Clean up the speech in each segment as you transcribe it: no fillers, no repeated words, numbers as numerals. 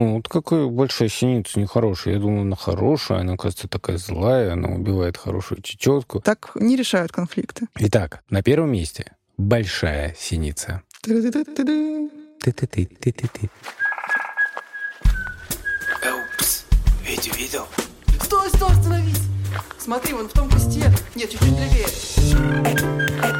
Вот какая большая синица нехорошая. Я думал, она хорошая, она, оказывается, такая злая, она убивает хорошую чечетку. Так не решают конфликты. Итак, на первом месте большая синица. Ты-ты-ты-ты-ты. Ты-ты-ты-ты-ты-ты. Упс, Витю видел? Стой, остановись! Смотри, вон в том кусте. Нет, чуть-чуть левее.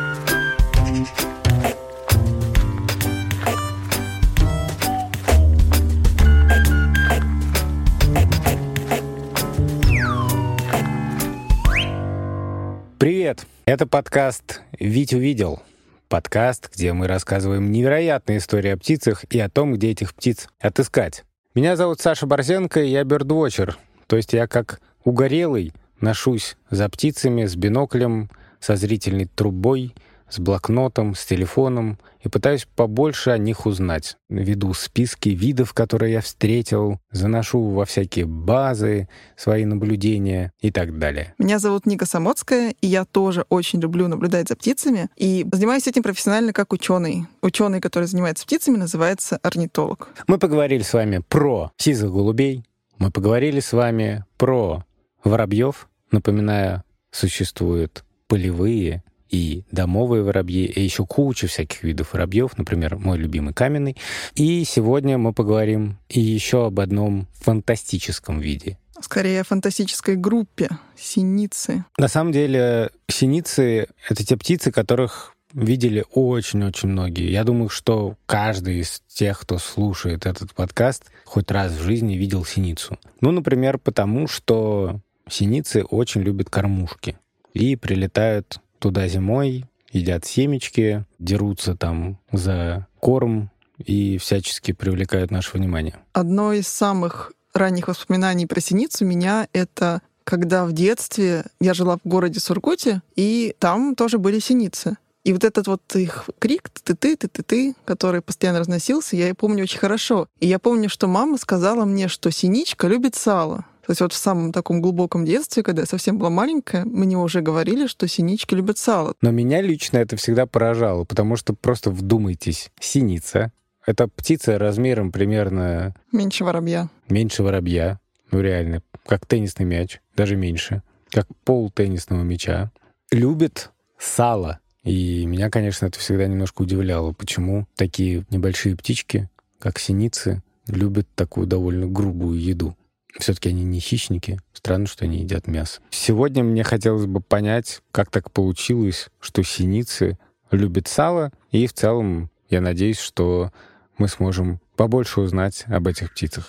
Привет! Это подкаст «Вить увидел». Подкаст, где мы рассказываем невероятные истории о птицах и о том, где этих птиц отыскать. Меня зовут Саша Борзенко, и я бёрдвотчер. То есть я как угорелый ношусь за птицами с биноклем, со зрительной трубой, с блокнотом, с телефоном и пытаюсь побольше о них узнать. Веду списки видов, которые я встретил, заношу во всякие базы свои наблюдения и так далее. Меня зовут Ника Самоцкая, и я тоже очень люблю наблюдать за птицами. И занимаюсь этим профессионально как ученый. Ученый, который занимается птицами, называется орнитолог. Мы поговорили с вами про сизых голубей, мы поговорили с вами про воробьев. Напоминаю, существуют полевые и домовые воробьи, и еще куча всяких видов воробьев, например, мой любимый каменный. И сегодня мы поговорим и еще об одном фантастическом виде. Скорее, о фантастической группе — синицы. На самом деле, синицы — это те птицы, которых видели очень-очень многие. Я думаю, что каждый из тех, кто слушает этот подкаст, хоть раз в жизни видел синицу. Ну, например, потому что синицы очень любят кормушки и прилетают туда зимой, едят семечки, дерутся там за корм и всячески привлекают наше внимание. Одно из самых ранних воспоминаний про синицу у меня — это когда в детстве я жила в городе Сургуте, и там тоже были синицы. И вот этот вот их крик «ты-ты-ты-ты-ты», который постоянно разносился, я и помню очень хорошо. И я помню, что мама сказала мне, что синичка любит сало. То есть вот в самом таком глубоком детстве, когда я совсем была маленькая, мне уже говорили, что синички любят сало. Но меня лично это всегда поражало, потому что просто вдумайтесь, синица — это птица размером примерно Меньше воробья. меньше воробья, ну реально, как теннисный мяч, даже меньше, как пол теннисного мяча, любит сало. И меня, конечно, это всегда немножко удивляло, почему такие небольшие птички, как синицы, любят такую довольно грубую еду. Все-таки они не хищники. Странно, что они едят мясо. Сегодня мне хотелось бы понять, как так получилось, что синицы любят сало. И в целом я надеюсь, что мы сможем побольше узнать об этих птицах.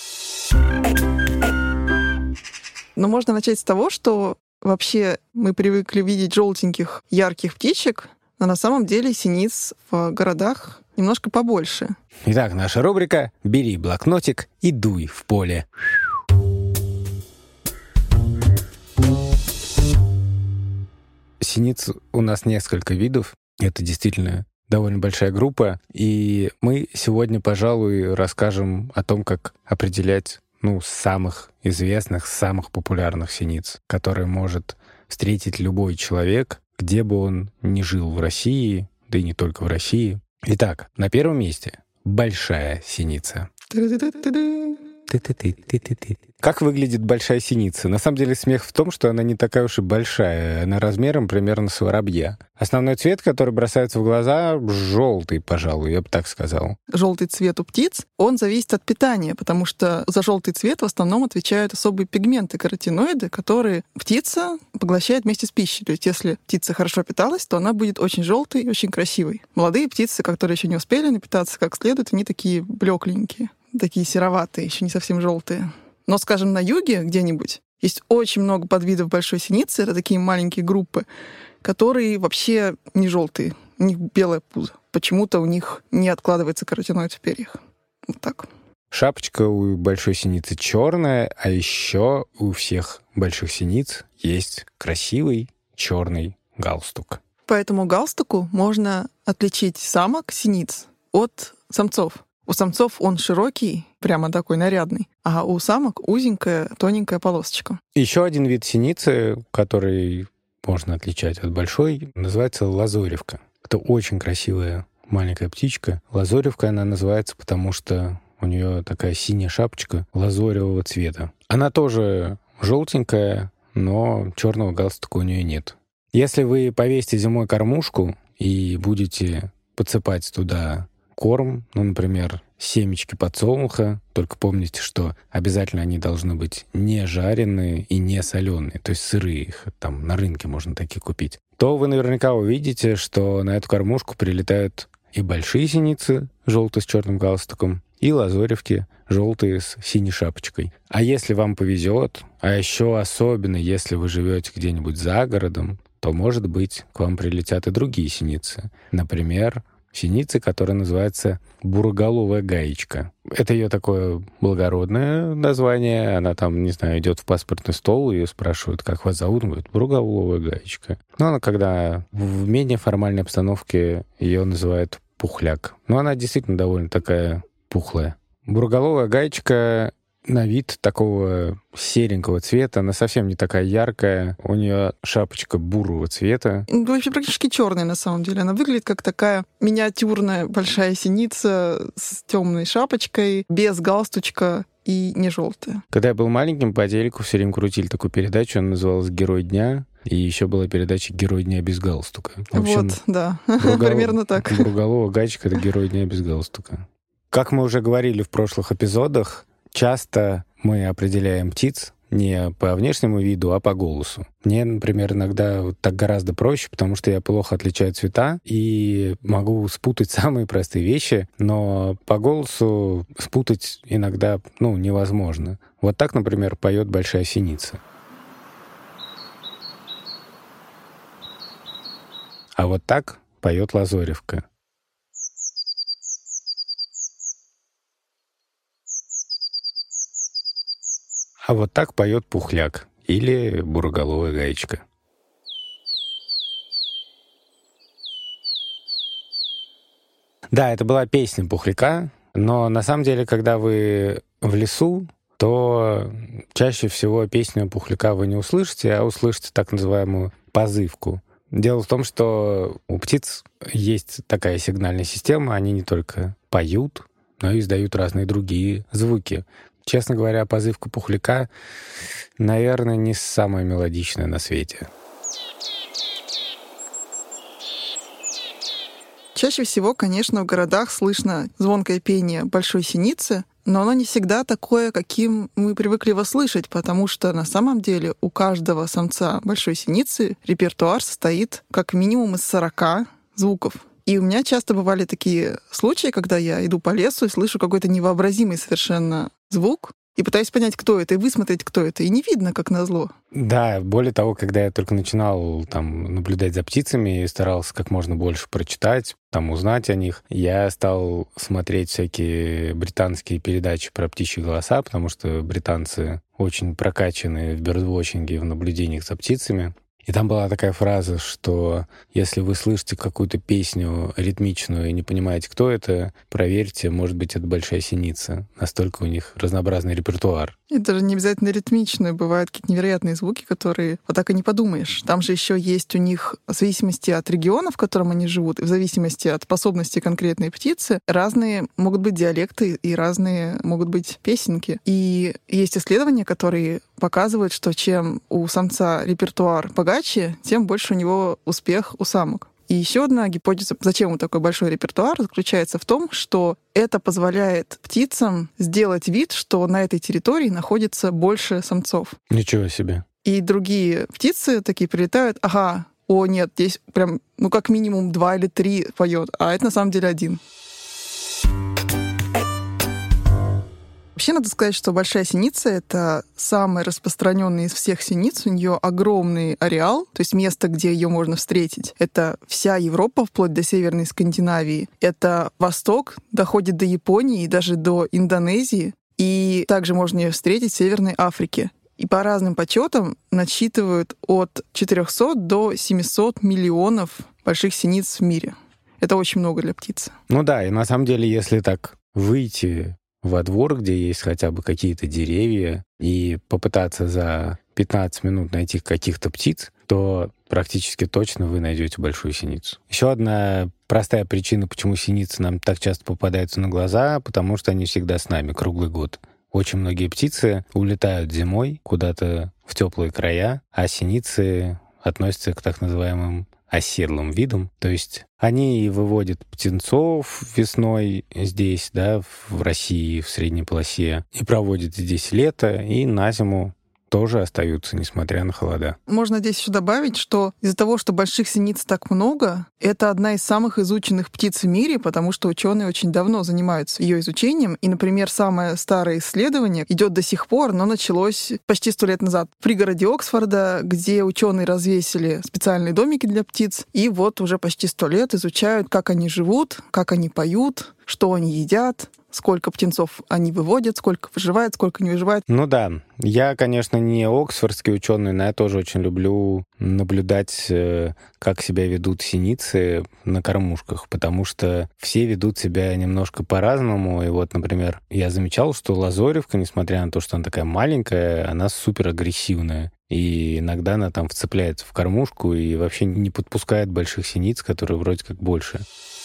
Но можно начать с того, что вообще мы привыкли видеть желтеньких, ярких птичек, но на самом деле синиц в городах немножко побольше. Итак, наша рубрика «Бери блокнотик и дуй в поле». Синиц у нас несколько видов. Это действительно довольно большая группа. И мы сегодня, пожалуй, расскажем о том, как определять самых известных, самых популярных синиц, которые может встретить любой человек, где бы он ни жил в России, да и не только в России. Итак, на первом месте большая синица. Ты-ты-ты-ты-ты. Ты-ты-ты-ты-ты-ты. Как выглядит большая синица? На самом деле смех в том, что она не такая уж и большая. Она размером примерно с воробья. Основной цвет, который бросается в глаза, желтый, пожалуй, я бы так сказал. Желтый цвет у птиц, он зависит от питания, потому что за желтый цвет в основном отвечают особые пигменты, каротиноиды, которые птица поглощает вместе с пищей. То есть если птица хорошо питалась, то она будет очень желтой и очень красивой. Молодые птицы, которые еще не успели напитаться как следует, они такие блекленькие, такие сероватые, еще не совсем желтые. Но, скажем, на юге где-нибудь есть очень много подвидов большой синицы. Это такие маленькие группы, которые вообще не желтые. У них белое пузо. Почему-то у них не откладывается каротиноид в перьях. Вот так. Шапочка у большой синицы черная, а еще у всех больших синиц есть красивый черный галстук. По этому галстуку можно отличить самок синиц от самцов. У самцов он широкий, прямо такой нарядный, а у самок узенькая, тоненькая полосочка. Еще один вид синицы, который можно отличать от большой, называется лазоревка. Это очень красивая маленькая птичка. Лазоревка она называется, потому что у нее такая синяя шапочка лазоревого цвета. Она тоже желтенькая, но черного галстука у нее нет. Если вы повесите зимой кормушку и будете подсыпать туда корм, например, семечки подсолнуха, только помните, что обязательно они должны быть не жареные и не соленые, то есть сырые, их там на рынке можно такие купить, то вы наверняка увидите, что на эту кормушку прилетают и большие синицы, желтые с черным галстуком, и лазоревки, желтые с синей шапочкой. А если вам повезет, а еще особенно если вы живете где-нибудь за городом, то, может быть, к вам прилетят и другие синицы. Например, синицы, которая называется буроголовая гаечка. Это ее такое благородное название. Она там, не знаю, идет в паспортный стол, ее спрашивают, как вас зовут, он говорит, буроголовая гаечка. Но она, когда в менее формальной обстановке, ее называют пухляк. Но она действительно довольно такая пухлая. Буроголовая гаечка на вид такого серенького цвета, она совсем не такая яркая, у нее шапочка бурого цвета. Вообще практически черная на самом деле. Она выглядит как такая миниатюрная большая синица с темной шапочкой, без галстучка и не желтая. Когда я был маленьким, по телеку все время крутили такую передачу, она называлась «Герой дня», и еще была передача «Герой дня без галстука». В общем, вот, да, примерно так. Буроголовая гаечка — это «Герой дня без галстука». Как мы уже говорили в прошлых эпизодах, часто мы определяем птиц не по внешнему виду, а по голосу. Мне, например, иногда так гораздо проще, потому что я плохо отличаю цвета и могу спутать самые простые вещи, но по голосу спутать иногда, невозможно. Вот так, например, поет большая синица. А вот так поет лазоревка. А вот так поет пухляк или буроголовая гаечка. Да, это была песня пухляка, но на самом деле, когда вы в лесу, то чаще всего песню пухляка вы не услышите, а услышите так называемую позывку. Дело в том, что у птиц есть такая сигнальная система, они не только поют, но и издают разные другие звуки. Честно говоря, позывка пухляка, наверное, не самая мелодичная на свете. Чаще всего, конечно, в городах слышно звонкое пение большой синицы, но оно не всегда такое, каким мы привыкли его слышать, потому что на самом деле у каждого самца большой синицы репертуар состоит как минимум из 40 звуков. И у меня часто бывали такие случаи, когда я иду по лесу и слышу какой-то невообразимый совершенно звук, и пытаюсь понять, кто это, и высмотреть, кто это, и не видно, как назло. Да, более того, когда я только начинал наблюдать за птицами и старался как можно больше прочитать, узнать о них, я стал смотреть всякие британские передачи про птичьи голоса, потому что британцы очень прокачаны в бёрдвотчинге, в наблюдениях за птицами. И там была такая фраза, что если вы слышите какую-то песню ритмичную и не понимаете, кто это, проверьте, может быть, это большая синица. Настолько у них разнообразный репертуар. И даже не обязательно ритмичную. Бывают какие-то невероятные звуки, которые вот так и не подумаешь. Там же еще есть у них, в зависимости от региона, в котором они живут, и в зависимости от способности конкретной птицы, разные могут быть диалекты и разные могут быть песенки. И есть исследования, которые показывают, что чем у самца репертуар богаче, тем больше у него успех у самок. И еще одна гипотеза, зачем он такой большой репертуар, заключается в том, что это позволяет птицам сделать вид, что на этой территории находится больше самцов. Ничего себе. И другие птицы такие прилетают, нет, здесь прям, как минимум 2 или 3 поет, а это на самом деле 1. Вообще, надо сказать, что большая синица — это самая распространенная из всех синиц. У нее огромный ареал, то есть место, где ее можно встретить. Это вся Европа, вплоть до Северной Скандинавии. Это Восток, доходит до Японии и даже до Индонезии. И также можно ее встретить в Северной Африке. И по разным подсчетам насчитывают от 400 до 700 миллионов больших синиц в мире. Это очень много для птицы. Ну да, и на самом деле, если так выйти во двор, где есть хотя бы какие-то деревья, и попытаться за 15 минут найти каких-то птиц, то практически точно вы найдете большую синицу. Еще одна простая причина, почему синицы нам так часто попадаются на глаза, потому что они всегда с нами круглый год. Очень многие птицы улетают зимой куда-то в теплые края, а синицы относятся к так называемым оседлым видам. То есть они выводят птенцов весной здесь, да, в России, в средней полосе, и проводят здесь лето, и на зиму тоже остаются, несмотря на холода. Можно здесь еще добавить, что из-за того, что больших синиц так много, это одна из самых изученных птиц в мире, потому что ученые очень давно занимаются ее изучением. И, например, самое старое исследование идет до сих пор, но началось почти 100 лет назад в пригороде Оксфорда, где ученые развесили специальные домики для птиц, и вот уже почти 100 лет изучают, как они живут, как они поют, что они едят, сколько птенцов они выводят, сколько выживает, сколько не выживает. Ну да, я, конечно, не оксфордский ученый, но я тоже очень люблю наблюдать, как себя ведут синицы на кормушках, потому что все ведут себя немножко по-разному. И вот, например, я замечал, что лазоревка, несмотря на то, что она такая маленькая, она супер агрессивная. И иногда она там вцепляется в кормушку и вообще не подпускает больших синиц, которые вроде как больше.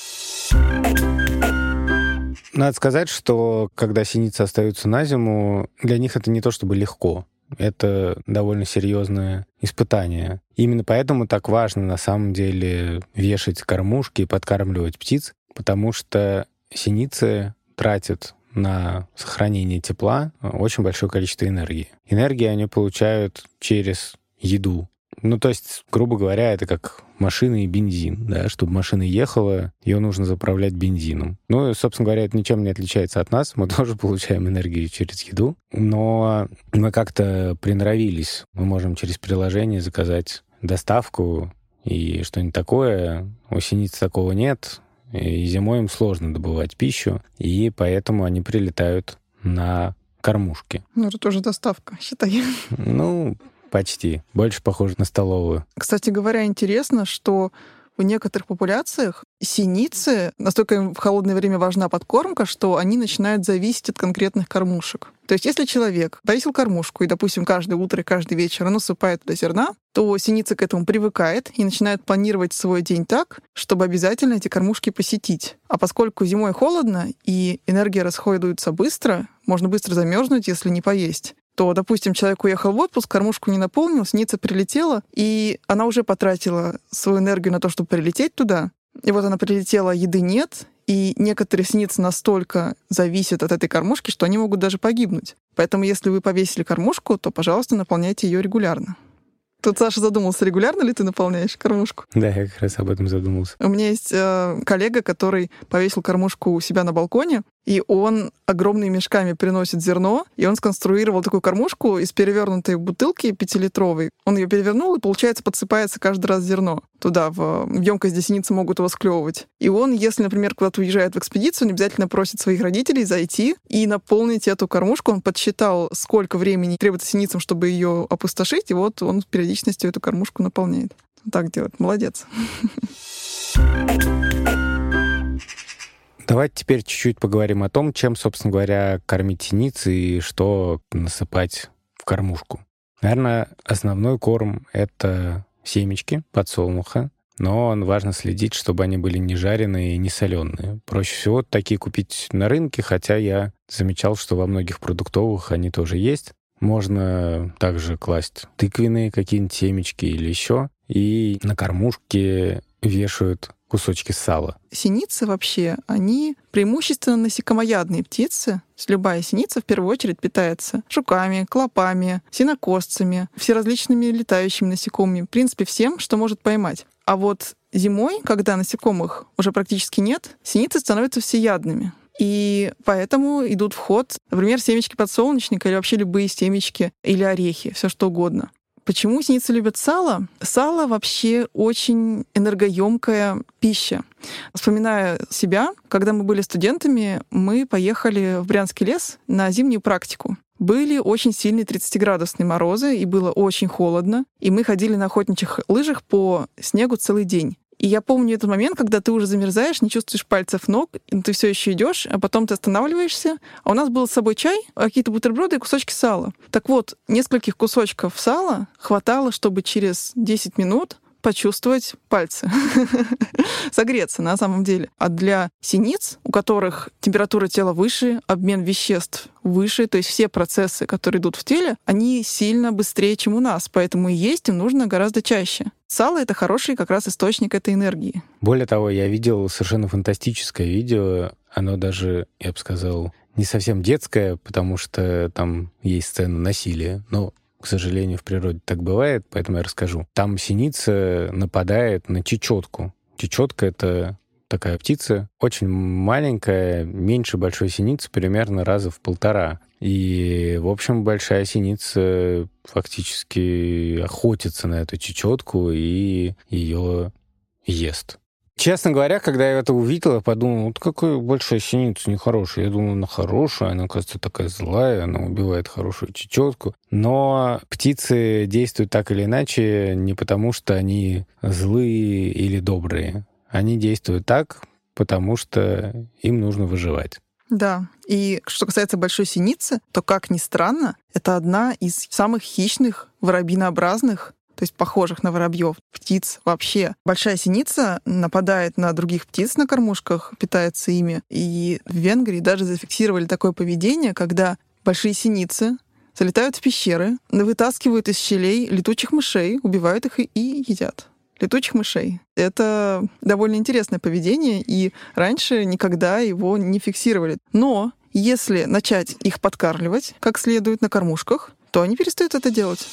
Надо сказать, что когда синицы остаются на зиму, для них это не то чтобы легко. Это довольно серьезное испытание. Именно поэтому так важно на самом деле вешать кормушки и подкармливать птиц, потому что синицы тратят на сохранение тепла очень большое количество энергии. Энергию они получают через еду. Ну, то есть, грубо говоря, это как машина и бензин, да, чтобы машина ехала, ее нужно заправлять бензином. Ну, и, собственно говоря, это ничем не отличается от нас, мы тоже получаем энергию через еду, но мы как-то приноровились, мы можем через приложение заказать доставку и что-нибудь такое, у синиц такого нет, и зимой им сложно добывать пищу, и поэтому они прилетают на кормушки. Ну, это тоже доставка, считай. Ну, почти. Больше похоже на столовую. Кстати говоря, интересно, что в некоторых популяциях синицы, настолько им в холодное время важна подкормка, что они начинают зависеть от конкретных кормушек. То есть если человек повесил кормушку и, допустим, каждое утро и каждый вечер насыпает туда зерна, то синица к этому привыкает и начинает планировать свой день так, чтобы обязательно эти кормушки посетить. А поскольку зимой холодно и энергия расходуется быстро, можно быстро замерзнуть, если не поесть, то, допустим, человек уехал в отпуск, кормушку не наполнил, синица прилетела, и она уже потратила свою энергию на то, чтобы прилететь туда. И вот она прилетела, еды нет, и некоторые синицы настолько зависят от этой кормушки, что они могут даже погибнуть. Поэтому если вы повесили кормушку, то, пожалуйста, наполняйте ее регулярно. Тут Саша задумался, регулярно ли ты наполняешь кормушку? Да, я как раз об этом задумался. У меня есть коллега, который повесил кормушку у себя на балконе, и он огромными мешками приносит зерно, и он сконструировал такую кормушку из перевернутой бутылки 5-литровой. Он ее перевернул, и, получается, подсыпается каждый раз зерно туда, в емкость, где синицы могут его склевывать. И он, если, например, куда-то уезжает в экспедицию, он обязательно просит своих родителей зайти и наполнить эту кормушку. Он подсчитал, сколько времени требуется синицам, чтобы ее опустошить, и вот он с периодичностью эту кормушку наполняет. Так делает. Молодец. Давайте теперь чуть-чуть поговорим о том, чем, собственно говоря, кормить синиц и что насыпать в кормушку. Наверное, основной корм — это семечки подсолнуха, но важно следить, чтобы они были не жареные и не соленые. Проще всего такие купить на рынке, хотя я замечал, что во многих продуктовых они тоже есть. Можно также класть тыквенные какие-нибудь семечки или еще, и на кормушке вешают кусочки сала. Синицы вообще, они преимущественно насекомоядные птицы. Любая синица в первую очередь питается жуками, клопами, сенокосцами, всеразличными летающими насекомыми, в принципе, всем, что может поймать. А вот зимой, когда насекомых уже практически нет, синицы становятся всеядными. И поэтому идут в ход, например, семечки подсолнечника или вообще любые семечки или орехи, все что угодно. Почему синицы любят сало? Сало вообще очень энергоемкая пища. Вспоминая себя, когда мы были студентами, мы поехали в Брянский лес на зимнюю практику. Были очень сильные 30-градусные морозы, и было очень холодно, и мы ходили на охотничьих лыжах по снегу целый день. И я помню этот момент, когда ты уже замерзаешь, не чувствуешь пальцев ног, ты все еще идешь, а потом ты останавливаешься. А у нас был с собой чай, какие-то бутерброды и кусочки сала. Так вот, нескольких кусочков сала хватало, чтобы через 10 минут почувствовать пальцы, согреться на самом деле. А для синиц, у которых температура тела выше, обмен веществ выше, то есть все процессы, которые идут в теле, они сильно быстрее, чем у нас, поэтому и есть им нужно гораздо чаще. Сало — это хороший как раз источник этой энергии. Более того, я видел совершенно фантастическое видео, оно даже, я бы сказал, не совсем детское, потому что там есть сцена насилия, но, к сожалению, в природе так бывает, поэтому я расскажу. Там синица нападает на чечетку. Чечетка — это такая птица, очень маленькая, меньше большой синицы, примерно раза в 1,5. И, в общем, большая синица фактически охотится на эту чечетку и ее ест. Честно говоря, когда я это увидел, я подумал, вот какая большая синица нехорошая. Я думал, она хорошая, она, кажется, такая злая, она убивает хорошую чечетку. Но птицы действуют так или иначе не потому, что они злые или добрые. Они действуют так, потому что им нужно выживать. Да, и что касается большой синицы, то, как ни странно, это одна из самых хищных воробьинообразных, то есть похожих на воробьев, птиц вообще. Большая синица нападает на других птиц на кормушках, питается ими. И в Венгрии даже зафиксировали такое поведение, когда большие синицы залетают в пещеры, вытаскивают из щелей летучих мышей, убивают их и едят. Летучих мышей. Это довольно интересное поведение, и раньше никогда его не фиксировали. Но если начать их подкармливать как следует на кормушках, то они перестают это делать.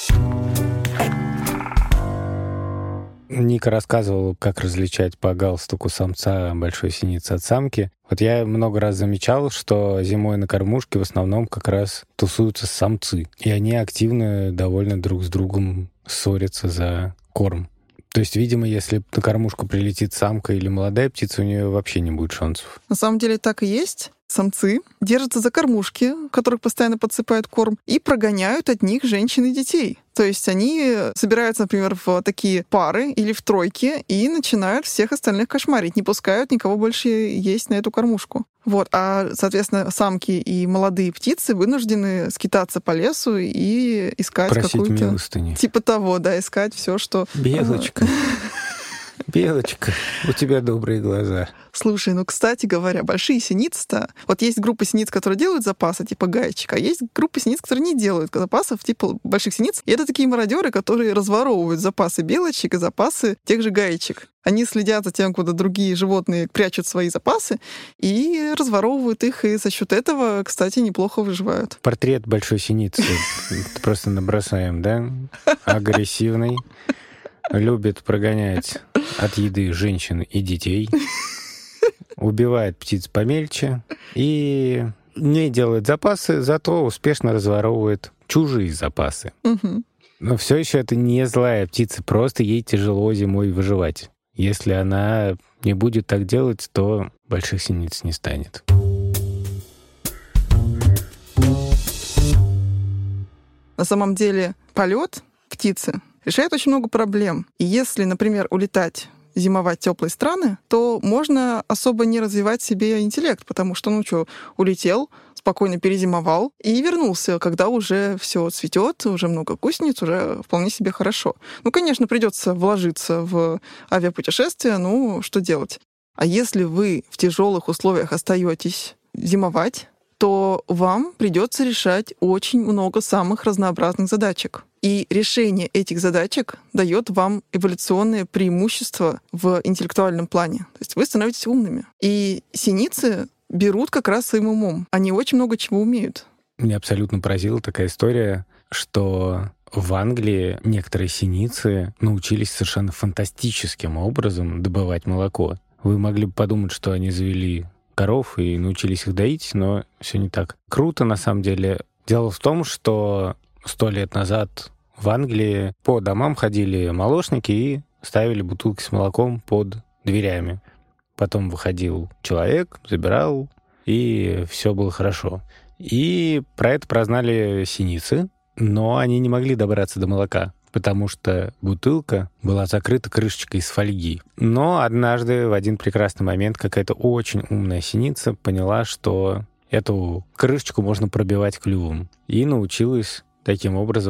Ника рассказывала, как различать по галстуку самца большой синицы от самки. Вот я много раз замечал, что зимой на кормушке в основном как раз тусуются самцы. И они активно довольно друг с другом ссорятся за корм. То есть, видимо, если на кормушку прилетит самка или молодая птица, у нее вообще не будет шансов. На самом деле так и есть. Самцы держатся за кормушки, которых постоянно подсыпают корм, и прогоняют от них женщин и детей. То есть они собираются, например, в такие пары или в тройки и начинают всех остальных кошмарить, не пускают никого больше есть на эту кормушку. Вот. А, соответственно, самки и молодые птицы вынуждены скитаться по лесу и искать какую-то... милостыни. Типа того, да, искать все, что... Белочка. Белочка, у тебя добрые глаза. Слушай, ну, кстати говоря, большие синицы-то... Вот есть группа синиц, которые делают запасы, типа гаечек, а есть группа синиц, которые не делают запасов, типа больших синиц. И это такие мародеры, которые разворовывают запасы белочек и запасы тех же гаечек. Они следят за тем, куда другие животные прячут свои запасы, и разворовывают их, и за счет этого, кстати, неплохо выживают. Портрет большой синицы просто набросаем, да? Агрессивный. Любит прогонять от еды женщин и детей, убивает птиц помельче и не делает запасы, зато успешно разворовывает чужие запасы. Угу. Но все еще это не злая птица, просто ей тяжело зимой выживать. Если она не будет так делать, то больших синиц не станет. На самом деле полет птицы решает очень много проблем. И если, например, улетать, зимовать в теплые страны, то можно особо не развивать себе интеллект, потому что, улетел, спокойно перезимовал и вернулся, когда уже все цветет, уже много гусениц, уже вполне себе хорошо. Конечно, придется вложиться в авиапутешествие, что делать? А если вы в тяжелых условиях остаетесь зимовать, то вам придется решать очень много самых разнообразных задачек. И решение этих задачек дает вам эволюционное преимущество в интеллектуальном плане. То есть вы становитесь умными. И синицы берут как раз своим умом. Они очень много чего умеют. Меня абсолютно поразила такая история, что в Англии некоторые синицы научились совершенно фантастическим образом добывать молоко. Вы могли бы подумать, что они завели коров и научились их доить, но все не так. Круто, на самом деле. Дело в том, что 100 лет назад в Англии по домам ходили молочники и ставили бутылки с молоком под дверями. Потом выходил человек, забирал, и все было хорошо. И про это прознали синицы, но они не могли добраться до молока, потому что бутылка была закрыта крышечкой из фольги. Но однажды, в один прекрасный момент, какая-то очень умная синица поняла, что эту крышечку можно пробивать клювом. И научилась таким образом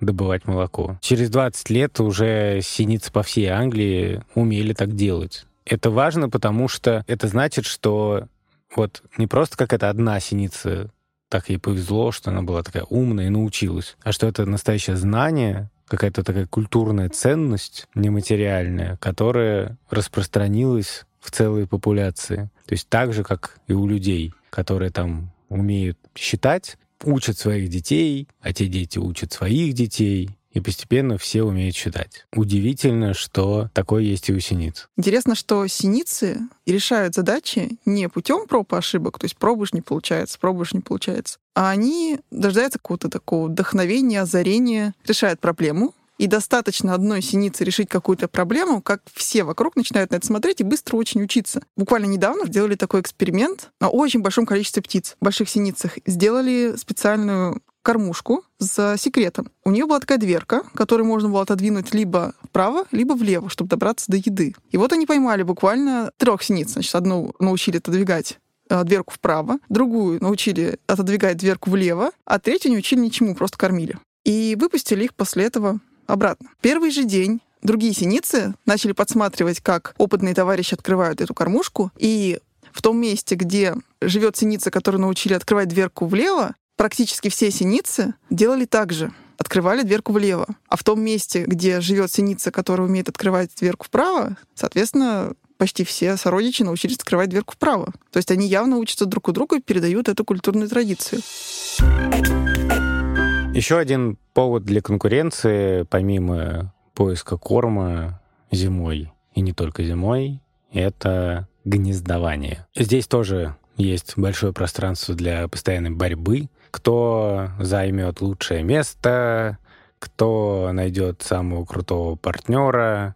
добывать молоко. Через 20 лет уже синицы по всей Англии умели так делать. Это важно, потому что это значит, что вот не просто какая-то одна синица, так ей повезло, что она была такая умная и научилась, а что это настоящее знание, какая-то такая культурная ценность нематериальная, которая распространилась в целой популяции. То есть так же, как и у людей, которые там умеют считать, учат своих детей, а те дети учат своих детей, и постепенно все умеют считать. Удивительно, что такое есть и у синиц. Интересно, что синицы решают задачи не путем проб и ошибок, то есть пробуешь, не получается, а они дождаются какого-то такого вдохновения, озарения, решают проблему, и достаточно одной синицы решить какую-то проблему, как все вокруг начинают на это смотреть и быстро очень учиться. Буквально недавно сделали такой эксперимент на очень большом количестве птиц, больших синицах. Сделали специальную кормушку с секретом. У нее была такая дверка, которую можно было отодвинуть либо вправо, либо влево, чтобы добраться до еды. И вот они поймали буквально 3 синиц. Значит, одну научили отодвигать дверку вправо, другую научили отодвигать дверку влево, а третью не учили ничему, просто кормили. И выпустили их после этого обратно. Первый же день другие синицы начали подсматривать, как опытные товарищи открывают эту кормушку, и в том месте, где живет синица, которую научили открывать дверку влево, практически все синицы делали так же. Открывали дверку влево. А в том месте, где живет синица, которая умеет открывать дверку вправо, соответственно, почти все сородичи научились открывать дверку вправо. То есть они явно учатся друг у друга и передают эту культурную традицию. Еще один повод для конкуренции, помимо поиска корма зимой, и не только зимой, это гнездование. Здесь тоже есть большое пространство для постоянной борьбы. Кто займет лучшее место, кто найдет самого крутого партнера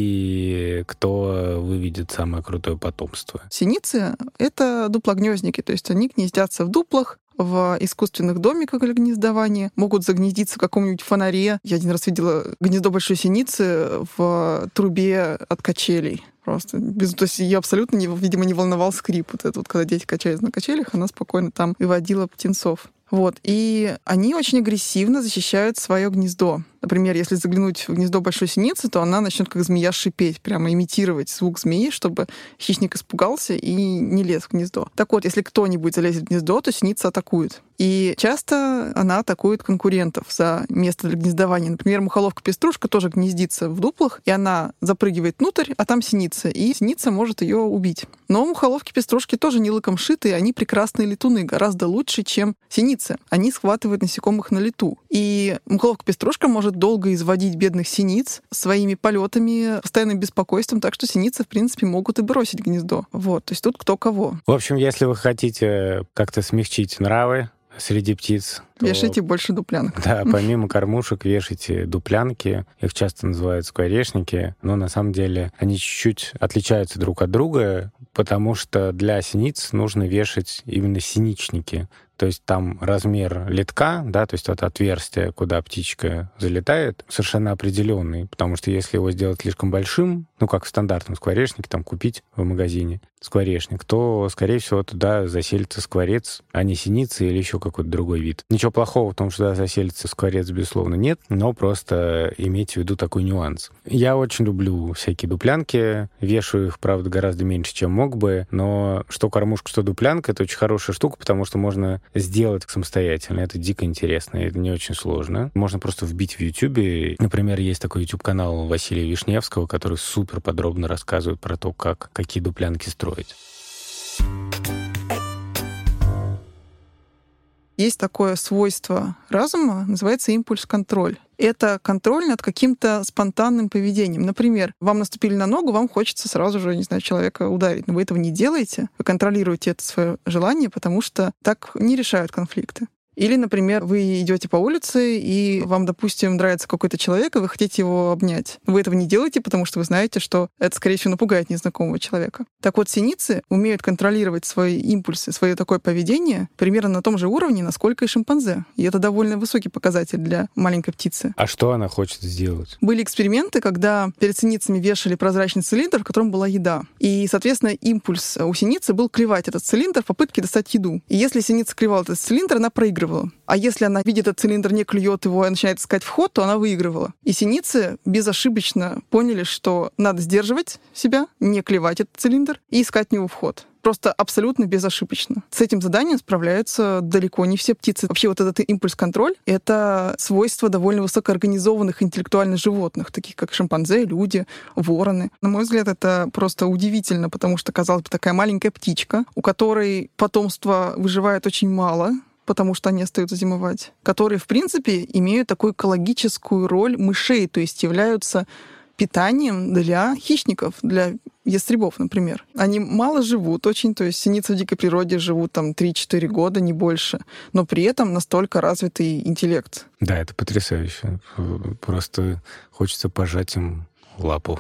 и кто выведет самое крутое потомство. Синицы — это дуплогнездники, то есть они гнездятся в дуплах, в искусственных домиках для гнездования, могут загнездиться в каком-нибудь фонаре. Я один раз видела гнездо большой синицы в трубе от качелей. Просто то есть ее абсолютно, видимо, не волновал скрип. Вот это вот, когда дети качались на качелях, она спокойно там выводила птенцов. Вот. И они очень агрессивно защищают свое гнездо. Например, если заглянуть в гнездо большой синицы, то она начнет как змея шипеть, прямо имитировать звук змеи, чтобы хищник испугался и не лез в гнездо. Так вот, если кто-нибудь залезет в гнездо, то синица атакует. И часто она атакует конкурентов за место для гнездования. Например, мухоловка-пеструшка тоже гнездится в дуплах, и она запрыгивает внутрь, а там синица, и синица может ее убить. Но мухоловки-пеструшки тоже не лыком шиты, они прекрасные летуны, гораздо лучше, чем синицы. Они схватывают насекомых на лету. И мухоловка-пеструшка может долго изводить бедных синиц своими полетами, постоянным беспокойством, так что синицы, в принципе, могут и бросить гнездо. Вот, то есть тут кто кого. В общем, если вы хотите как-то смягчить нравы среди птиц, вешайте больше дуплянок. Да, помимо кормушек вешайте дуплянки. Их часто называют скворечники, но на самом деле они чуть-чуть отличаются друг от друга, потому что для синиц нужно вешать именно синичники. То есть там размер литка, да, то есть это отверстие, куда птичка залетает, совершенно определенный, потому что если его сделать слишком большим, ну, как в стандартном скворечнике, там, купить в магазине скворечник, то, скорее всего, туда заселится скворец, а не синица или еще какой-то другой вид. Ничего плохого в том, что туда заселится скворец, безусловно, нет, но просто имейте в виду такой нюанс. Я очень люблю всякие дуплянки, вешаю их, правда, гораздо меньше, чем мог бы, но что кормушка, что дуплянка — это очень хорошая штука, потому что можно сделать самостоятельно. Это дико интересно, это не очень сложно. Можно просто вбить в YouTube. Например, есть такой YouTube-канал Василия Вишневского, который супер подробно рассказывает про то, какие дуплянки строить. Есть такое свойство разума, называется импульс-контроль. Это контроль над каким-то спонтанным поведением. Например, вам наступили на ногу, вам хочется сразу же, не знаю, человека ударить. Но вы этого не делаете. Вы контролируете это свое желание, потому что так не решают конфликты. Или, например, вы идете по улице, и вам, допустим, нравится какой-то человек, и вы хотите его обнять. Вы этого не делаете, потому что вы знаете, что это, скорее всего, напугает незнакомого человека. Так вот, синицы умеют контролировать свои импульсы, свое такое поведение примерно на том же уровне, насколько и шимпанзе. И это довольно высокий показатель для маленькой птицы. А что она хочет сделать? Были эксперименты, когда перед синицами вешали прозрачный цилиндр, в котором была еда. И, соответственно, импульс у синицы был клевать этот цилиндр в попытке достать еду. И если синица клевала этот цилиндр, она проигрывала. выигрывала. А если она видит этот цилиндр, не клюет его и начинает искать вход, то она выигрывала. И синицы безошибочно поняли, что надо сдерживать себя, не клевать этот цилиндр и искать в него вход. Просто абсолютно безошибочно. С этим заданием справляются далеко не все птицы. Вообще вот этот импульс-контроль — это свойство довольно высокоорганизованных интеллектуальных животных, таких как шимпанзе, люди, вороны. На мой взгляд, это просто удивительно, потому что, казалось бы, такая маленькая птичка, у которой потомство выживает очень мало, потому что они остаются зимовать, которые, в принципе, имеют такую экологическую роль мышей, то есть являются питанием для хищников, для ястребов, например. Они мало живут очень, то есть синицы в дикой природе живут там 3-4 года, не больше, но при этом настолько развитый интеллект. Да, это потрясающе. Просто хочется пожать им лапу.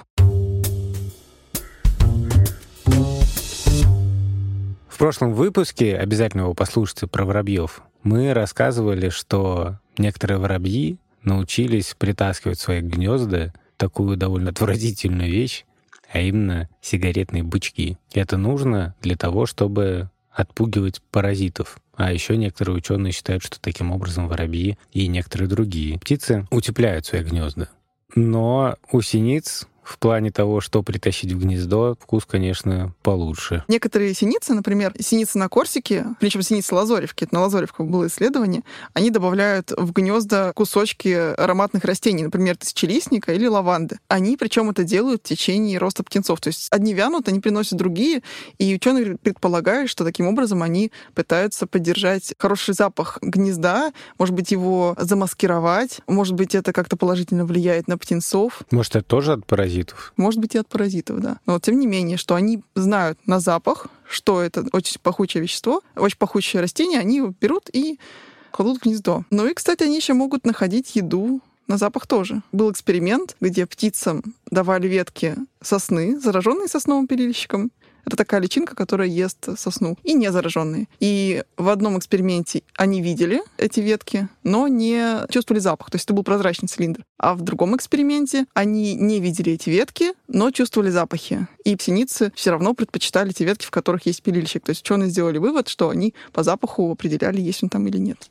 В прошлом выпуске, обязательно его послушайте, про воробьев, мы рассказывали, что некоторые воробьи научились притаскивать в свои гнезда такую довольно отвратительную вещь, а именно сигаретные бычки. Это нужно для того, чтобы отпугивать паразитов. А еще некоторые ученые считают, что таким образом воробьи и некоторые другие птицы утепляют свои гнезда. Но у синиц в плане того, что притащить в гнездо, вкус, конечно, получше. Некоторые синицы, например, синицы на Корсике, причем синицы лазоревки, это на лазоревках было исследование, они добавляют в гнезда кусочки ароматных растений, например, тысячелистника или лаванды. Они, причем, это делают в течение роста птенцов. То есть одни вянут, они приносят другие, и ученые предполагают, что таким образом они пытаются поддержать хороший запах гнезда, может быть, его замаскировать, может быть, это как-то положительно влияет на птенцов. Может, это тоже от паразитов? Может быть, и от паразитов, да. Но тем не менее, что они знают на запах, что это очень пахучее вещество, очень пахучее растение, они его берут и кладут в гнездо. Ну и, кстати, они еще могут находить еду на запах тоже. Был эксперимент, где птицам давали ветки сосны, зараженные сосновым пилильщиком. Это такая личинка, которая ест сосну, и не зараженные. И в одном эксперименте они видели эти ветки, но не чувствовали запах, то есть это был прозрачный цилиндр. А в другом эксперименте они не видели эти ветки, но чувствовали запахи. И синицы все равно предпочитали те ветки, в которых есть пилильщик. То есть ученые сделали вывод, что они по запаху определяли, есть он там или нет.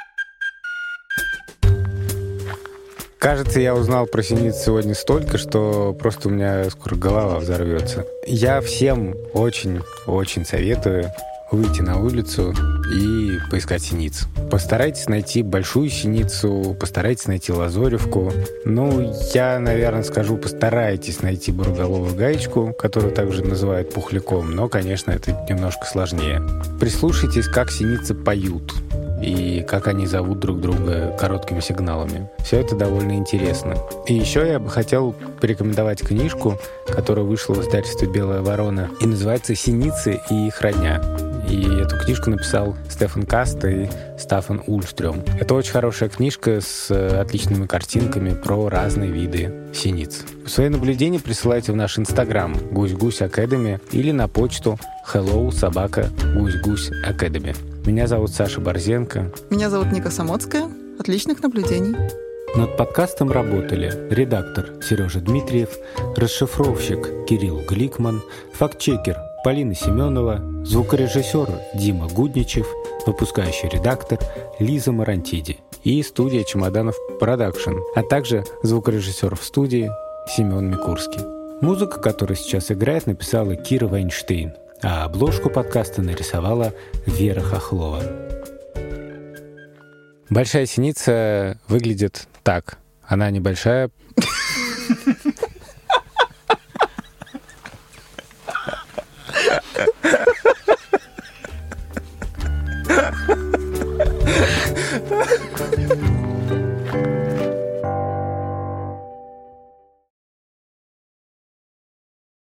Кажется, я узнал про синиц сегодня столько, что просто у меня скоро голова взорвется. Я всем очень советую выйти на улицу и поискать синиц. Постарайтесь найти большую синицу, постарайтесь найти лазоревку. Ну, я, наверное, скажу, постарайтесь найти буроголовую гаечку, которую также называют пухляком, но, конечно, это немножко сложнее. Прислушайтесь, как синицы поют и как они зовут друг друга короткими сигналами. Все это довольно интересно. И еще я бы хотел порекомендовать книжку, которая вышла в издательстве «Белая ворона» и называется «Синицы и их родня». И эту книжку написал Стефан Каст и Стаффан Ульстрём. Это очень хорошая книжка с отличными картинками про разные виды синиц. Свои наблюдения присылайте в наш Инстаграм Гусь-Гусь Academy или на почту hello@гусь-гусь Academy. Меня зовут Саша Борзенко. Меня зовут Ника Самоцкая. Отличных наблюдений. Над подкастом работали редактор Сережа Дмитриев, расшифровщик Кирилл Гликман, фактчекер Полина Семенова, звукорежиссер Дима Гудничев, выпускающий редактор Лиза Марантиди и студия «Чемоданов Продакшн», а также звукорежиссер в студии Семен Микурский. Музыку, которая сейчас играет, написала Кира Вайнштейн, а обложку подкаста нарисовала Вера Хохлова. Большая синица выглядит так. Она небольшая. Ha ha ha.